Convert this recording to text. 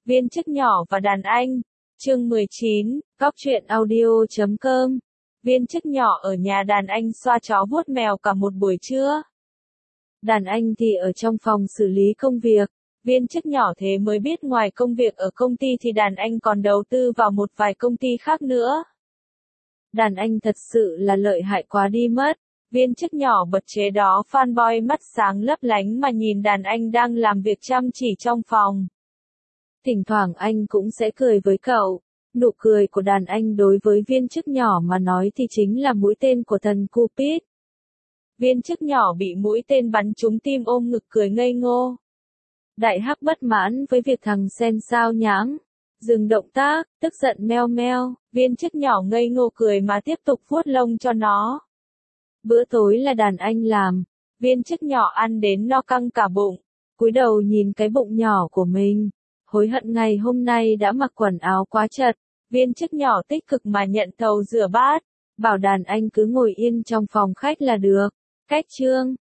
Viên chức nhỏ và đàn anh. Chương 19, Góc truyện audio.com. Viên chức nhỏ ở nhà đàn anh xoa chó vuốt mèo cả một buổi trưa. Đàn anh thì ở trong phòng xử lý công việc. Viên chức nhỏ thế mới biết ngoài công việc ở công ty thì đàn anh còn đầu tư vào một vài công ty khác nữa. Đàn anh thật sự là lợi hại quá đi mất. Viên chức nhỏ bật chế đó fanboy mắt sáng lấp lánh mà nhìn đàn anh đang làm việc chăm chỉ trong phòng. Thỉnh thoảng anh cũng sẽ cười với cậu. Nụ cười của đàn anh đối với viên chức nhỏ mà nói thì chính là mũi tên của thần Cupid. Viên chức nhỏ bị mũi tên bắn trúng tim ôm ngực cười ngây ngô. Đại hắc bất mãn với việc thằng Sen sao nhãng. Dừng động tác, tức giận meo meo, viên chức nhỏ ngây ngô cười mà tiếp tục vuốt lông cho nó. Bữa tối là đàn anh làm, viên chức nhỏ ăn đến no căng cả bụng, cúi đầu nhìn cái bụng nhỏ của mình. Hối hận ngày hôm nay đã mặc quần áo quá chật, viên chức nhỏ tích cực mà nhận thầu rửa bát, bảo đàn anh cứ ngồi yên trong phòng khách là được. Cách chương